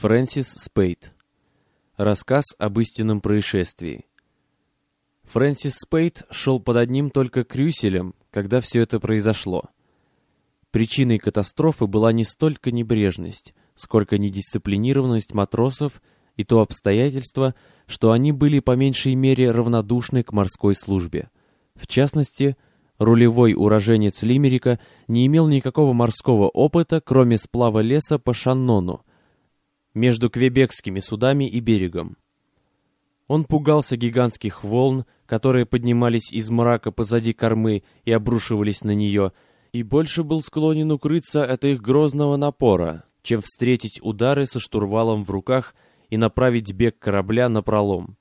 Фрэнсис Спейд. Рассказ об истинном происшествии. Фрэнсис Спейд шел под одним только крюселем, когда все это произошло. Причиной катастрофы была не столько небрежность, сколько недисциплинированность матросов и то обстоятельство, что они были по меньшей мере равнодушны к морской службе. В частности, рулевой уроженец Лимерика не имел никакого морского опыта, кроме сплава леса по Шаннону, между квебекскими судами и берегом. Он пугался гигантских волн, которые поднимались из мрака позади кормы и обрушивались на нее, и больше был склонен укрыться от их грозного напора, чем встретить удары со штурвалом в руках и направить бег корабля напролом.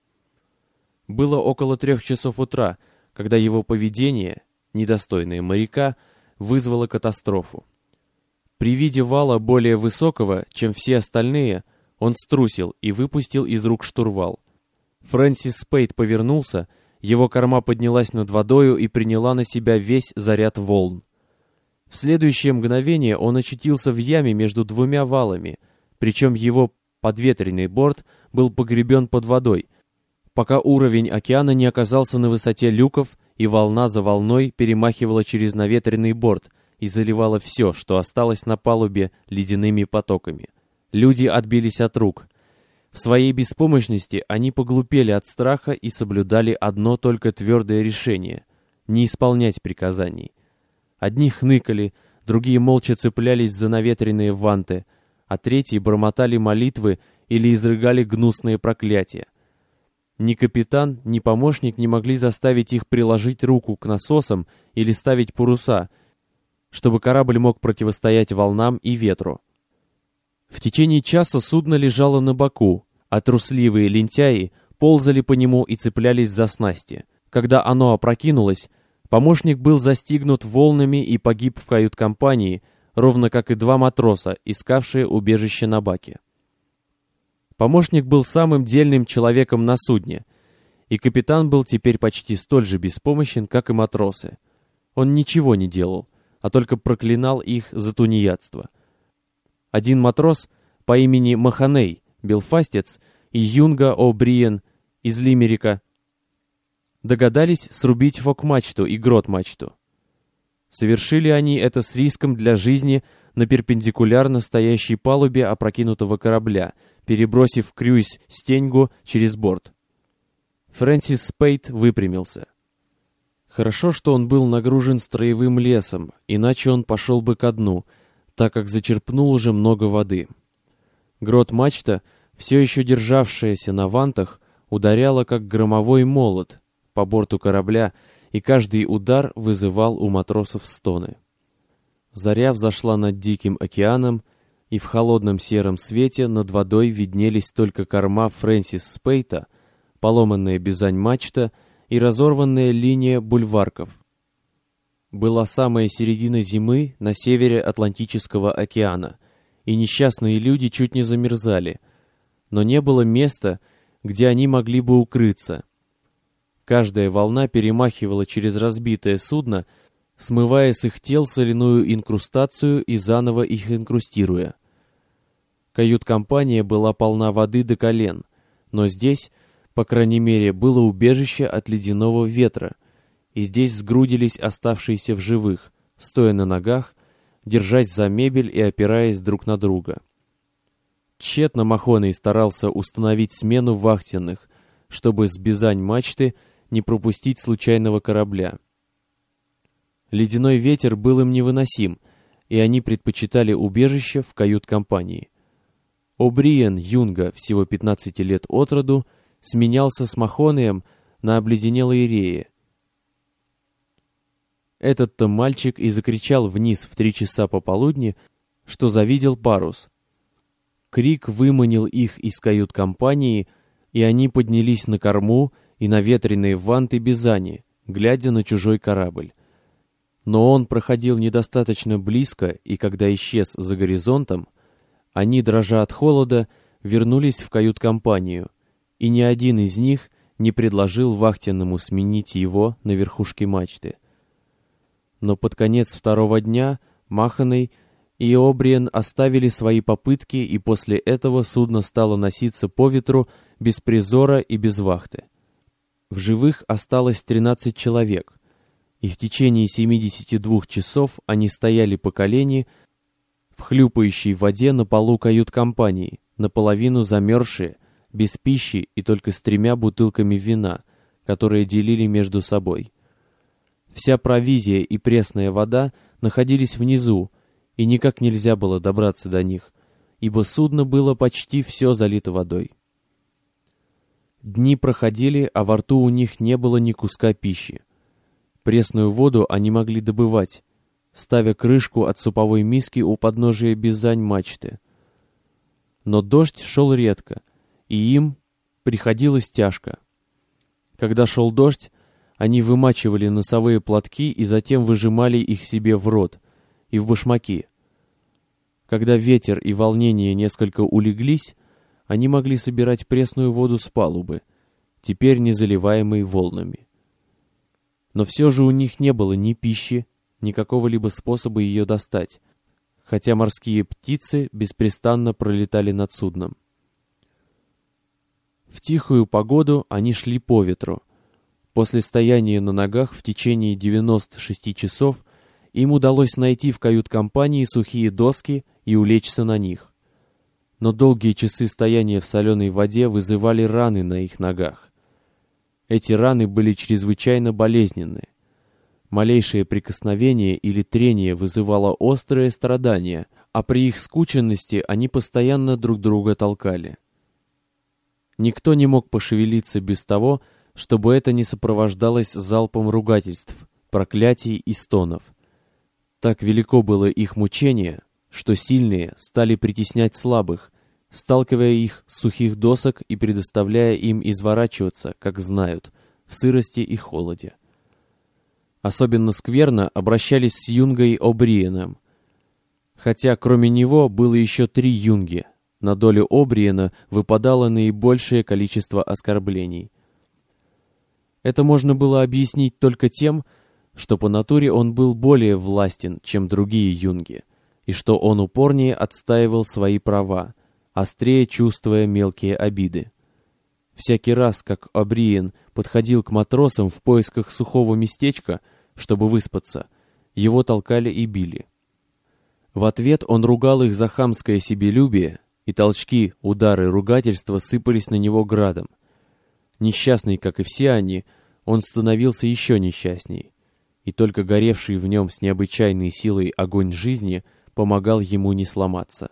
Было около 3 часов утра, когда его поведение, недостойное моряка, вызвало катастрофу. При виде вала более высокого, чем все остальные, он струсил и выпустил из рук штурвал. Фрэнсис Спейд повернулся, его корма поднялась над водою и приняла на себя весь заряд волн. В следующее мгновение он очутился в яме между 2 валами, причем его подветренный борт был погребен под водой, пока уровень океана не оказался на высоте люков, и волна за волной перемахивала через наветренный борт и заливала все, что осталось на палубе, ледяными потоками. Люди отбились от рук. В своей беспомощности они поглупели от страха и соблюдали одно только твердое решение — не исполнять приказаний. Одни хныкали, другие молча цеплялись за наветренные ванты, а третьи бормотали молитвы или изрыгали гнусные проклятия. Ни капитан, ни помощник не могли заставить их приложить руку к насосам или ставить паруса, чтобы корабль мог противостоять волнам и ветру. В течение часа судно лежало на боку, а трусливые лентяи ползали по нему и цеплялись за снасти. Когда оно опрокинулось, помощник был застигнут волнами и погиб в кают-компании, ровно как и 2 матроса, искавшие убежище на баке. Помощник был самым дельным человеком на судне, и капитан был теперь почти столь же беспомощен, как и матросы. Он ничего не делал, а только проклинал их за тунеядство. Один матрос по имени Маханей, белфастец, и Юнга О'Бриен из Лимерика догадались срубить фок-мачту и грот-мачту. Совершили они это с риском для жизни на перпендикулярно стоящей палубе опрокинутого корабля, перебросив крюйс стеньгу через борт. Фрэнсис Спейд выпрямился. Хорошо, что он был нагружен строевым лесом, иначе он пошел бы ко дну, так как зачерпнул уже много воды. Грот-мачта, все еще державшаяся на вантах, ударяла как громовой молот по борту корабля, и каждый удар вызывал у матросов стоны. Заря взошла над Диким океаном, и в холодном сером свете над водой виднелись только корма Фрэнсис Спейда, поломанная бизань-мачта и разорванная линия бульварков. Была самая середина зимы на севере Атлантического океана, и несчастные люди чуть не замерзали, но не было места, где они могли бы укрыться. Каждая волна перемахивала через разбитое судно, смывая с их тел соляную инкрустацию и заново их инкрустируя. Кают-компания была полна воды до колен, но здесь, по крайней мере, было убежище от ледяного ветра, и здесь сгрудились оставшиеся в живых, стоя на ногах, держась за мебель и опираясь друг на друга. Тщетно Махоней старался установить смену вахтенных, чтобы с бизань-мачты не пропустить случайного корабля. Ледяной ветер был им невыносим, и они предпочитали убежище в кают-компании. О'Бриен Юнга, всего 15 лет от роду, сменялся с Махонеем на обледенелой рее. Этот-то мальчик и закричал вниз в 3 часа пополудни, что завидел парус. Крик выманил их из кают-компании, и они поднялись на корму и на ветреные ванты бизани, глядя на чужой корабль. Но он проходил недостаточно близко, и когда исчез за горизонтом, они, дрожа от холода, вернулись в кают-компанию, и ни один из них не предложил вахтенному сменить его на верхушке мачты. Но под конец 2-го дня Махоней и О'Бриен оставили свои попытки, и после этого судно стало носиться по ветру без призора и без вахты. В живых осталось 13 человек, и в течение 72 часов они стояли по колени в хлюпающей воде на полу кают-компании, наполовину замерзшие, без пищи и только с 3 бутылками вина, которые делили между собой. Вся провизия и пресная вода находились внизу, и никак нельзя было добраться до них, ибо судно было почти все залито водой. Дни проходили, а во рту у них не было ни куска пищи. Пресную воду они могли добывать, ставя крышку от суповой миски у подножия бизань-мачты. Но дождь шел редко, и им приходилось тяжко. Когда шел дождь, они вымачивали носовые платки и затем выжимали их себе в рот и в башмаки. Когда ветер и волнение несколько улеглись, они могли собирать пресную воду с палубы, теперь не заливаемой волнами. Но все же у них не было ни пищи, ни какого-либо способа ее достать, хотя морские птицы беспрестанно пролетали над судном. В тихую погоду они шли по ветру. После стояния на ногах в течение 96 часов им удалось найти в кают-компании сухие доски и улечься на них. Но долгие часы стояния в соленой воде вызывали раны на их ногах. Эти раны были чрезвычайно болезненны. Малейшее прикосновение или трение вызывало острое страдание, а при их скученности они постоянно друг друга толкали. Никто не мог пошевелиться без того, чтобы это не сопровождалось залпом ругательств, проклятий и стонов. Так велико было их мучение, что сильные стали притеснять слабых, сталкивая их с сухих досок и предоставляя им изворачиваться, как знают, в сырости и холоде. Особенно скверно обращались с юнгой О'Бриеном. Хотя кроме него было еще 3 юнги, на долю О'Бриена выпадало наибольшее количество оскорблений. Это можно было объяснить только тем, что по натуре он был более властен, чем другие юнги, и что он упорнее отстаивал свои права, острее чувствуя мелкие обиды. Всякий раз, как О'Бриен подходил к матросам в поисках сухого местечка, чтобы выспаться, его толкали и били. В ответ он ругал их за хамское себелюбие, и толчки, удары, ругательства сыпались на него градом. Несчастный, как и все они, он становился еще несчастней, и только горевший в нем с необычайной силой огонь жизни помогал ему не сломаться.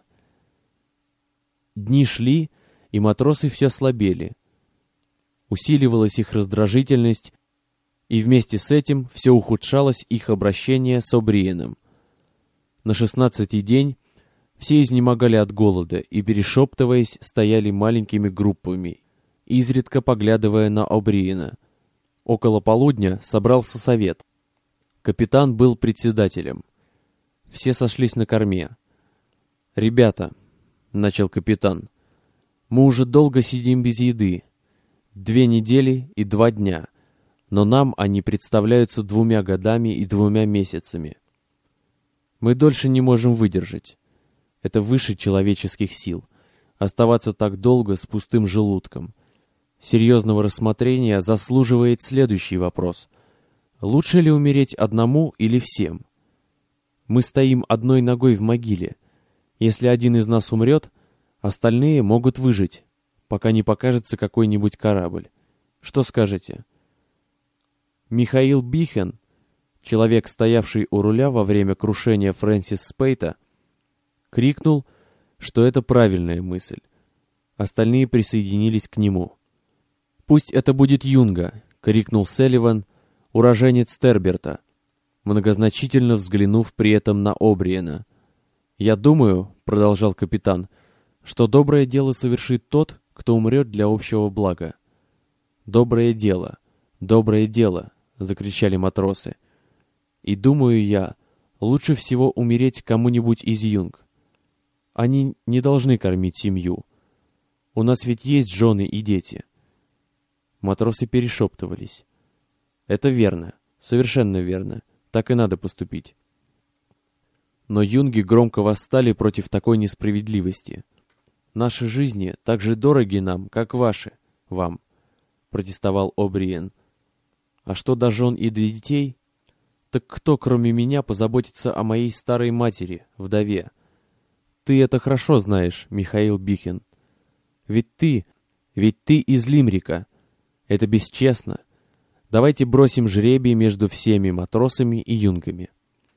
Дни шли, и матросы все слабели. Усиливалась их раздражительность, и вместе с этим все ухудшалось их обращение с О'Бриеном. На 16-й день все изнемогали от голода и, перешептываясь, стояли маленькими группами, изредка поглядывая на О'Бриена. Около полудня собрался совет. Капитан был председателем. Все сошлись на корме. «Ребята», — начал капитан, — «мы уже долго сидим без еды. 2 недели и 2 дня, но нам они представляются 2 годами и 2 месяцами. Мы дольше не можем выдержать. Это выше человеческих сил. Оставаться так долго с пустым желудком. Серьезного рассмотрения заслуживает следующий вопрос. Лучше ли умереть одному или всем? Мы стоим одной ногой в могиле. Если один из нас умрет, остальные могут выжить, пока не покажется какой-нибудь корабль. Что скажете?» Михаил Бихен, человек, стоявший у руля во время крушения Фрэнсис Спейта, крикнул, что это правильная мысль. Остальные присоединились к нему. «Пусть это будет Юнга!» — крикнул Селливан, уроженец Терберта, многозначительно взглянув при этом на О'Бриена. «Я думаю, — продолжал капитан, — что доброе дело совершит тот, кто умрет для общего блага». «Доброе дело! Доброе дело!» — закричали матросы. «И думаю я, лучше всего умереть кому-нибудь из юнг. Они не должны кормить семью. У нас ведь есть жены и дети». Матросы перешептывались. «Это верно, совершенно верно. Так и надо поступить». Но юнги громко восстали против такой несправедливости. «Наши жизни так же дороги нам, как ваши, вам», — протестовал О'Бриен. «А что до жен и до детей? Так кто, кроме меня, позаботится о моей старой матери, вдове? Ты это хорошо знаешь, Михаил Бихен. Ведь ты из Лимрика. Это бесчестно. Давайте бросим жребий между всеми матросами и юнгами».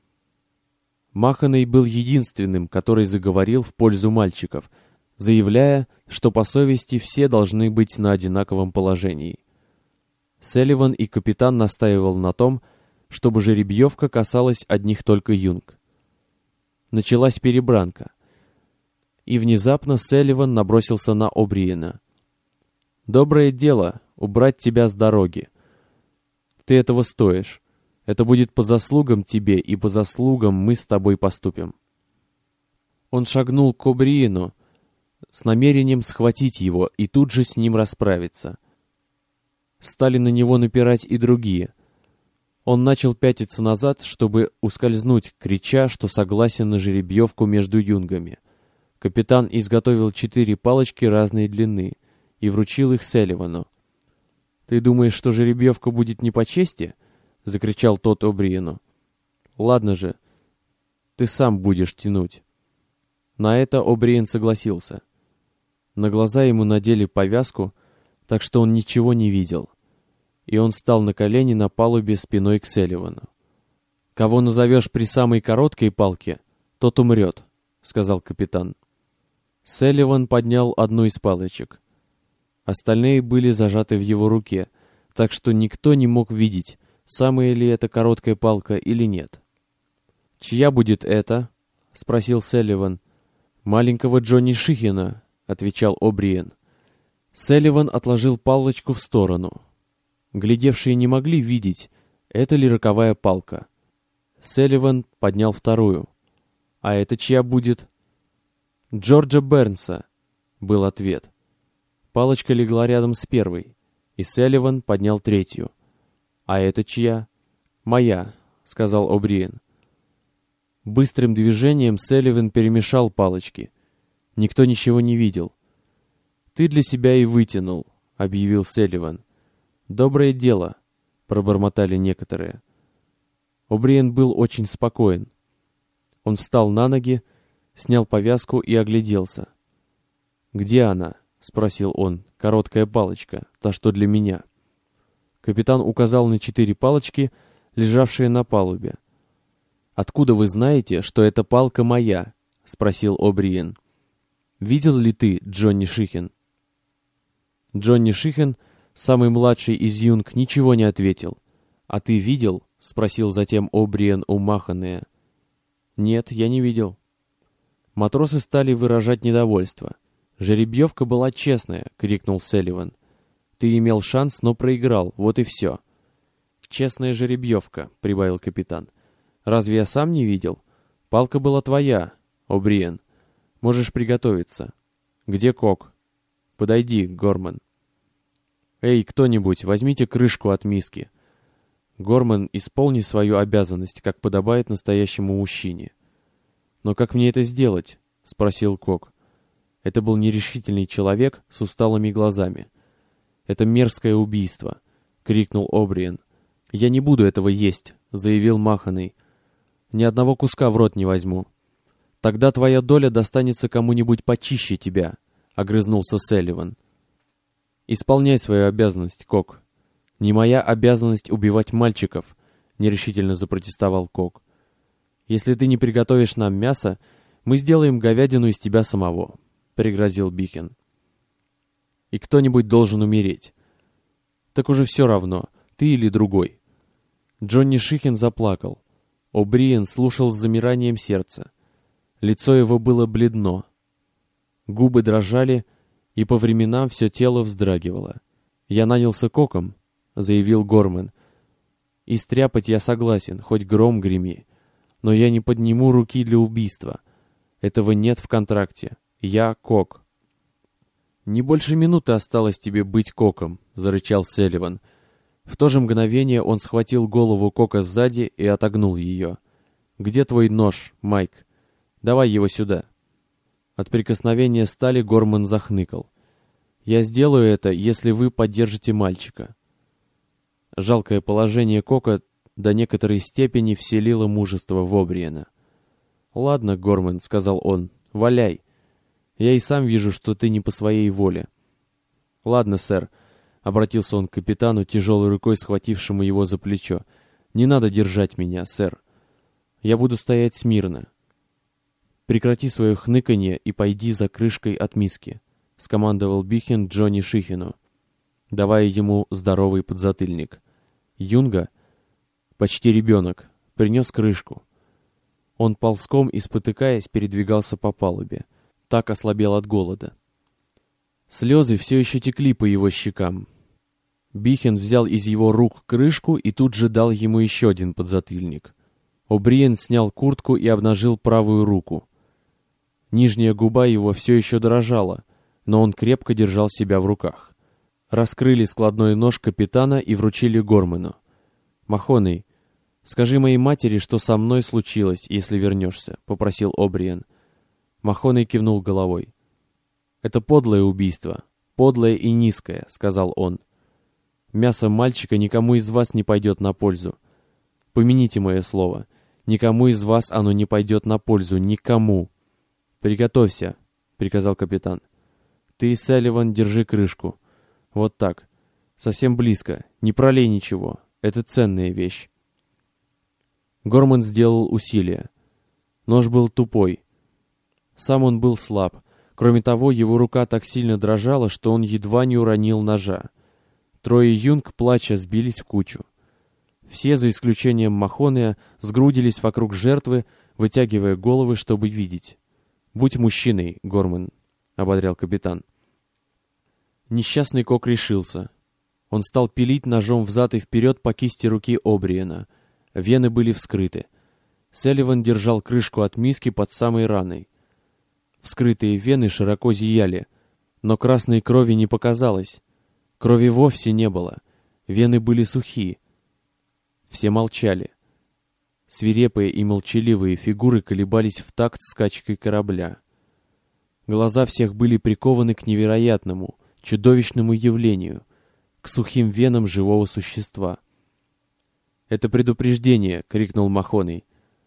Маханей был единственным, который заговорил в пользу мальчиков, заявляя, что по совести все должны быть на одинаковом положении. Селливан и капитан настаивал на том, чтобы жеребьевка касалась одних только юнг. Началась перебранка, и внезапно Селливан набросился на О'Бриена. «Доброе дело — убрать тебя с дороги. Ты этого стоишь. Это будет по заслугам тебе, и по заслугам мы с тобой поступим». Он шагнул к О'Бриену с намерением схватить его и тут же с ним расправиться. Стали на него напирать и другие. Он начал пятиться назад, чтобы ускользнуть, крича, что согласен на жеребьевку между юнгами. Капитан изготовил 4 палочки разной длины и вручил их Селливану. «Ты думаешь, что жеребьевка будет не по чести?» — закричал тот О'Бриену. «Ладно же, ты сам будешь тянуть». На это О'Бриен согласился. На глаза ему надели повязку, так что он ничего не видел, и он встал на колени на палубе спиной к Селливану. «Кого назовешь при самой короткой палке, тот умрет», — сказал капитан. Селливан поднял одну из палочек. Остальные были зажаты в его руке, так что никто не мог видеть, самая ли это короткая палка или нет. «Чья будет это?» — спросил Селливан. «Маленького Джонни Шихина», — отвечал О'Бриен. Селливан отложил палочку в сторону. Глядевшие не могли видеть, это ли роковая палка. Селливан поднял вторую. «А это чья будет?» «Джорджа Бернса», — был ответ. Палочка легла рядом с первой, и Селливан поднял третью. «А это чья?» «Моя», — сказал О'Бриен. Быстрым движением Селливан перемешал палочки. Никто ничего не видел. «Ты для себя и вытянул», — объявил Селливан. «Доброе дело», — пробормотали некоторые. О'Бриен был очень спокоен. Он встал на ноги, снял повязку и огляделся. «Где она?» — спросил он. «Короткая палочка, та, что для меня». Капитан указал на 4 палочки, лежавшие на палубе. «Откуда вы знаете, что эта палка моя?» — спросил О'Бриен. «Видел ли ты Джонни Шихин?» Джонни Шихин, самый младший из юнг, ничего не ответил. «А ты видел?» — спросил затем О'Бриен у Маханея. «Нет, я не видел». Матросы стали выражать недовольство. «Жеребьевка была честная!» — крикнул Селливан. «Ты имел шанс, но проиграл, вот и все». «Честная жеребьевка», — прибавил капитан. «Разве я сам не видел? Палка была твоя, О'Бриен. Можешь приготовиться. Где Кок? Подойди, Горман. Эй, кто-нибудь, возьмите крышку от миски. Горман, исполни свою обязанность, как подобает настоящему мужчине». «Но как мне это сделать?» — спросил Кок. Это был нерешительный человек с усталыми глазами. «Это мерзкое убийство!» — крикнул О'Бриен. «Я не буду этого есть!» — заявил Маханей. «Ни одного куска в рот не возьму». «Тогда твоя доля достанется кому-нибудь почище тебя», — огрызнулся Селливан. «Исполняй свою обязанность, Кок». «Не моя обязанность убивать мальчиков», — нерешительно запротестовал Кок. «Если ты не приготовишь нам мясо, мы сделаем говядину из тебя самого», — пригрозил Бихен. «И кто-нибудь должен умереть». «Так уже все равно, ты или другой». Джонни Шихин заплакал. О'Бриен слушал с замиранием сердца. Лицо его было бледно. Губы дрожали, и по временам все тело вздрагивало. «Я нанялся Коком», — заявил Горман. «И стряпать я согласен, хоть гром греми. Но я не подниму руки для убийства. Этого нет в контракте. Я Кок». «Не больше минуты осталось тебе быть Коком», — зарычал Селливан. В то же мгновение он схватил голову Кока сзади и отогнул ее. «Где твой нож, Майк? Давай его сюда». От прикосновения стали Горман захныкал. «Я сделаю это, если вы поддержите мальчика». Жалкое положение Кока до некоторой степени вселило мужество в О'Бриена. «Ладно, Горман», — сказал он, — «валяй. Я и сам вижу, что ты не по своей воле». «Ладно, сэр», — обратился он к капитану, тяжелой рукой схватившему его за плечо. «Не надо держать меня, сэр. Я буду стоять смирно. Прекрати свое хныканье и пойди за крышкой от миски», — скомандовал Бихен Джонни Шихину, давая ему здоровый подзатыльник. Юнга, почти ребенок, принес крышку. Он ползком и спотыкаясь передвигался по палубе. Так ослабел от голода. Слезы все еще текли по его щекам. Бихен взял из его рук крышку и тут же дал ему еще один подзатыльник. О'Бриен снял куртку и обнажил правую руку. Нижняя губа его все еще дрожала, но он крепко держал себя в руках. Раскрыли складной нож капитана и вручили Горману. «Махоней, скажи моей матери, что со мной случилось, если вернешься», — попросил О'Бриен. Махоней кивнул головой. «Это подлое убийство, подлое и низкое», — сказал он. «Мясо мальчика никому из вас не пойдет на пользу. Помяните мое слово, никому из вас оно не пойдет на пользу, никому». «Приготовься», — приказал капитан. «Ты, Салливан, держи крышку. Вот так. Совсем близко. Не пролей ничего. Это ценная вещь». Горман сделал усилие. Нож был тупой. Сам он был слаб. Кроме того, его рука так сильно дрожала, что он едва не уронил ножа. Трое юнг, плача, сбились в кучу. Все, за исключением Махонея, сгрудились вокруг жертвы, вытягивая головы, чтобы видеть. «Будь мужчиной, Горман», — ободрял капитан. Несчастный Кок решился. Он стал пилить ножом взад и вперед по кисти руки О'Бриена. Вены были вскрыты. Салливан держал крышку от миски под самой раной. Вскрытые вены широко зияли, но красной крови не показалось. Крови вовсе не было. Вены были сухие. Все молчали. Свирепые и молчаливые фигуры колебались в такт скачкой корабля. Глаза всех были прикованы к невероятному, чудовищному явлению, к сухим венам живого существа. «Это предупреждение!» — крикнул Махоней.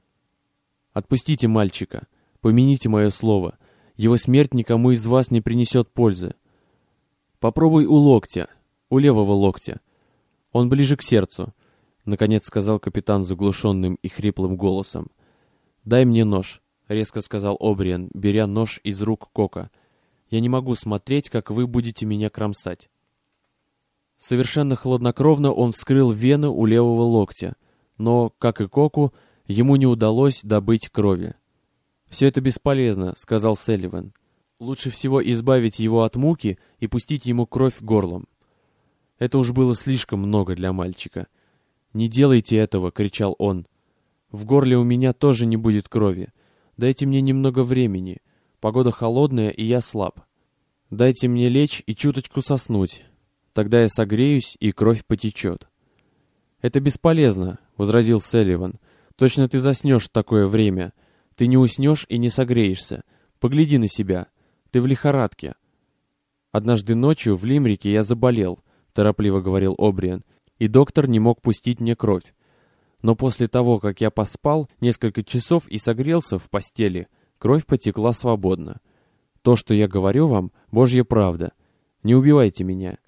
«Отпустите мальчика! Помяните мое слово! Его смерть никому из вас не принесет пользы. Попробуй у локтя, у левого локтя. Он ближе к сердцу», — наконец сказал капитан заглушенным и хриплым голосом. «Дай мне нож», — резко сказал О'Бриен, беря нож из рук Кока. «Я не могу смотреть, как вы будете меня кромсать». Совершенно хладнокровно он вскрыл вену у левого локтя, но, как и Коку, ему не удалось добыть крови. «Все это бесполезно», — сказал Салливан. «Лучше всего избавить его от муки и пустить ему кровь горлом». Это уж было слишком много для мальчика. «Не делайте этого!» — кричал он. «В горле у меня тоже не будет крови. Дайте мне немного времени. Погода холодная, и я слаб. Дайте мне лечь и чуточку соснуть. Тогда я согреюсь, и кровь потечет». «Это бесполезно», — возразил Салливан. «Точно ты заснешь в такое время. Ты не уснешь и не согреешься. Погляди на себя. Ты в лихорадке». «Однажды ночью в Лимрике я заболел», — торопливо говорил О'Бриен, «и доктор не мог пустить мне кровь. Но после того, как я поспал несколько часов и согрелся в постели, кровь потекла свободно. То, что я говорю вам, Божья правда. Не убивайте меня».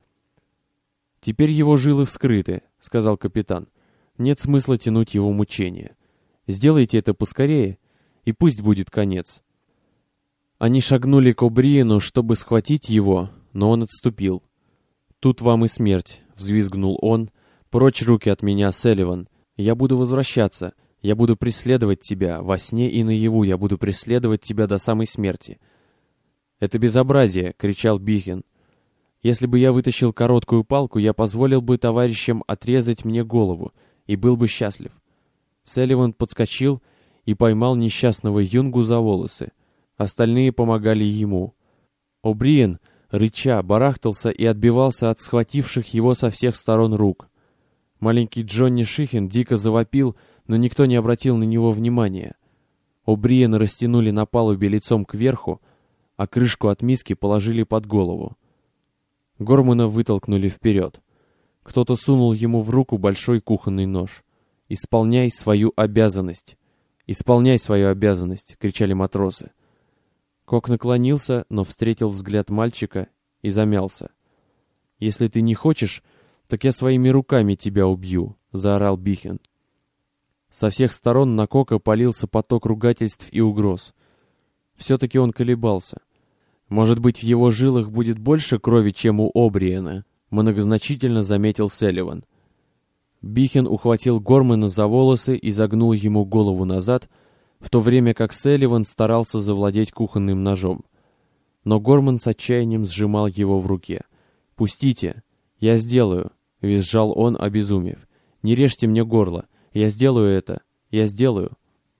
«Теперь его жилы вскрыты», — сказал капитан. «Нет смысла тянуть его мучения. Сделайте это поскорее, и пусть будет конец». Они шагнули к О'Бриену, чтобы схватить его, но он отступил. «Тут вам и смерть», — взвизгнул он. «Прочь руки от меня, Салливан. Я буду возвращаться. Я буду преследовать тебя. Во сне и наяву я буду преследовать тебя до самой смерти». «Это безобразие!» — кричал Бихен. «Если бы я вытащил короткую палку, я позволил бы товарищам отрезать мне голову и был бы счастлив». Салливан подскочил и поймал несчастного юнгу за волосы. Остальные помогали ему. О'Бриен, рыча, барахтался и отбивался от схвативших его со всех сторон рук. Маленький Джонни Шихин дико завопил, но никто не обратил на него внимания. О'Бриена растянули на палубе лицом кверху, а крышку от миски положили под голову. Гормана вытолкнули вперед. Кто-то сунул ему в руку большой кухонный нож. «Исполняй свою обязанность! Исполняй свою обязанность!» — кричали матросы. Кок наклонился, но встретил взгляд мальчика и замялся. «Если ты не хочешь, так я своими руками тебя убью!» — заорал Бихен. Со всех сторон на Кока полился поток ругательств и угроз. Все-таки он колебался. «Может быть, в его жилах будет больше крови, чем у О'Бриена?» — многозначительно заметил Салливан. Бихен ухватил Гормана за волосы и загнул ему голову назад, в то время как Салливан старался завладеть кухонным ножом. Но Горман с отчаянием сжимал его в руке. «Пустите! Я сделаю!» — визжал он, обезумев. «Не режьте мне горло! Я сделаю это! Я сделаю!»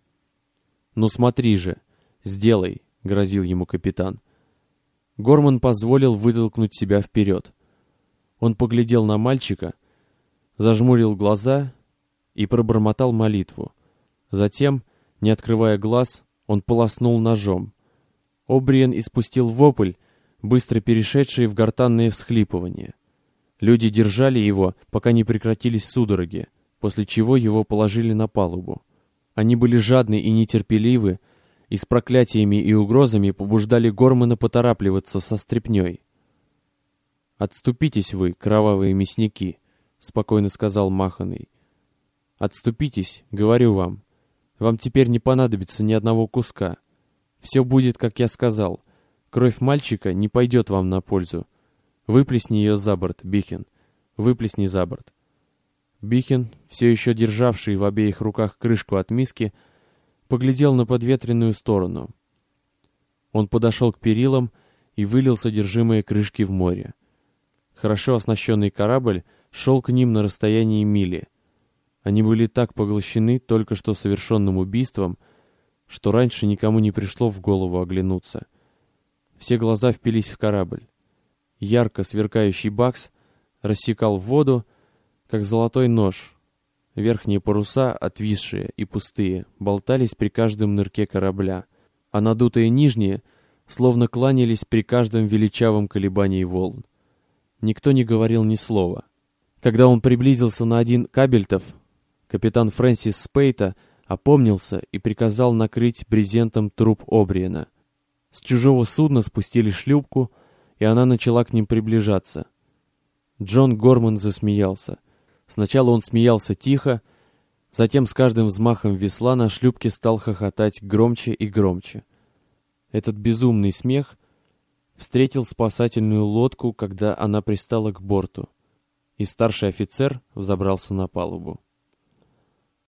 «Ну смотри же! Сделай!» — грозил ему капитан. Горман позволил вытолкнуть себя вперед. Он поглядел на мальчика, зажмурил глаза и пробормотал молитву. Затем, не открывая глаз, он полоснул ножом. О'Бриен испустил вопль, быстро перешедший в гортанное всхлипывание. Люди держали его, пока не прекратились судороги, после чего его положили на палубу. Они были жадны и нетерпеливы, и с проклятиями и угрозами побуждали Гормана поторапливаться со стряпнёй. «Отступитесь вы, кровавые мясники», — спокойно сказал Маханый. «Отступитесь, говорю вам. Вам теперь не понадобится ни одного куска. Все будет, как я сказал. Кровь мальчика не пойдет вам на пользу. Выплесни ее за борт, Бихен. Выплесни за борт». Бихен, все еще державший в обеих руках крышку от миски, поглядел на подветренную сторону. Он подошел к перилам и вылил содержимое крышки в море. Хорошо оснащенный корабль шел к ним на расстоянии мили. Они были так поглощены только что совершенным убийством, что раньше никому не пришло в голову оглянуться. Все глаза впились в корабль. Ярко сверкающий бакс рассекал воду, как золотой нож. Верхние паруса, отвисшие и пустые, болтались при каждом нырке корабля, а надутые нижние словно кланялись при каждом величавом колебании волн. Никто не говорил ни слова. Когда он приблизился на один кабельтов, капитан Фрэнсис Спейта опомнился и приказал накрыть брезентом труп О'Бриена. С чужого судна спустили шлюпку, и она начала к ним приближаться. Джон Горман засмеялся. Сначала он смеялся тихо, затем с каждым взмахом весла на шлюпке стал хохотать громче и громче. Этот безумный смех встретил спасательную лодку, когда она пристала к борту, и старший офицер взобрался на палубу.